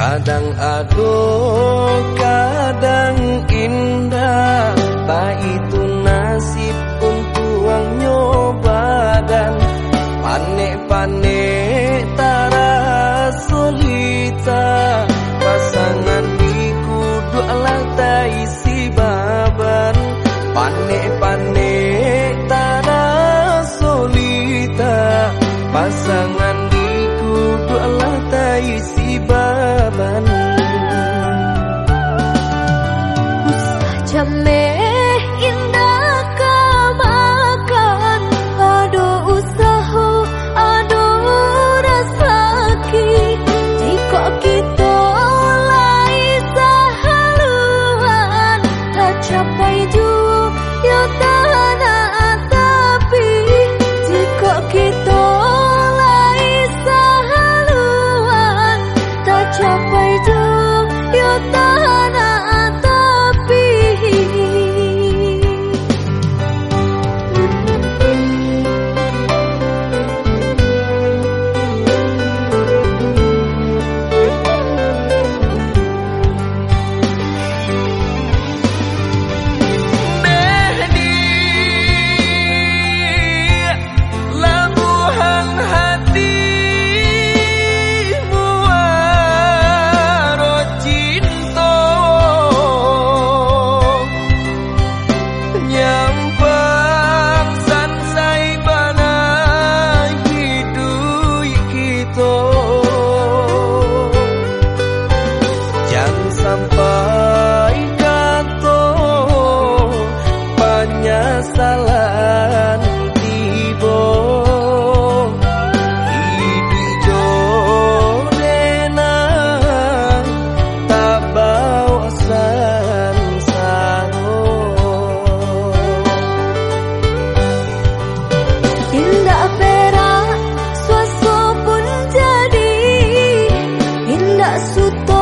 Kadang aduh, kadang indah, tak itu nasib untuk yang nyoba. Dan panik-panik tara solita, pasangan diku doalah tak isi baban. Panik-panik tara solita, pasangan diku doalah tak isi baban. Usah jameh indah kamakan, aduh usaha, aduh rasaki. Jika kita lai sahaluan, tak capai juga tanah tapi. Jika kita lai sahaluan, tak capai juga tanah tapi. Sampai kato penyesalan tiba, hidup jorena tak bawa sansaro. Indah perak suaso pun jadi, indah suto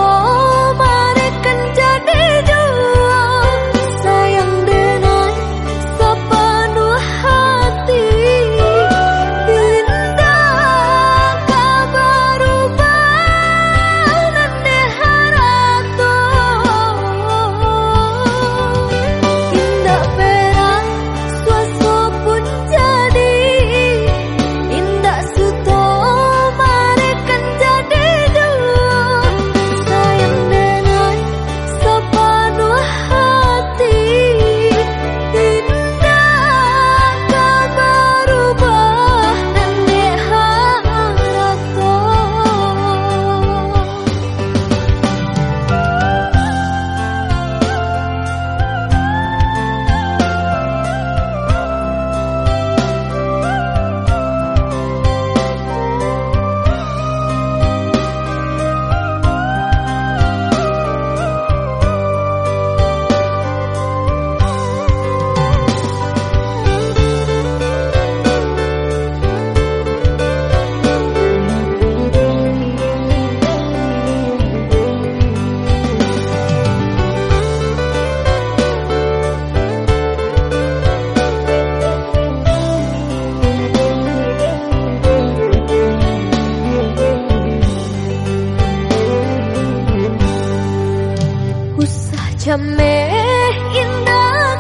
jameh indah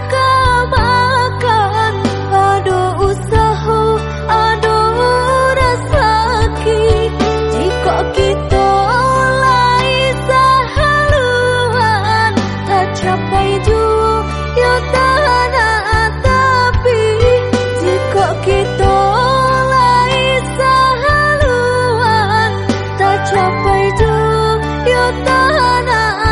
kamakan, aduh usaha, aduh rasaki. Jika kita lai sahaluan, tak capai juga tanah tapi. Jika kita lai sahaluan, tak capai juga tanah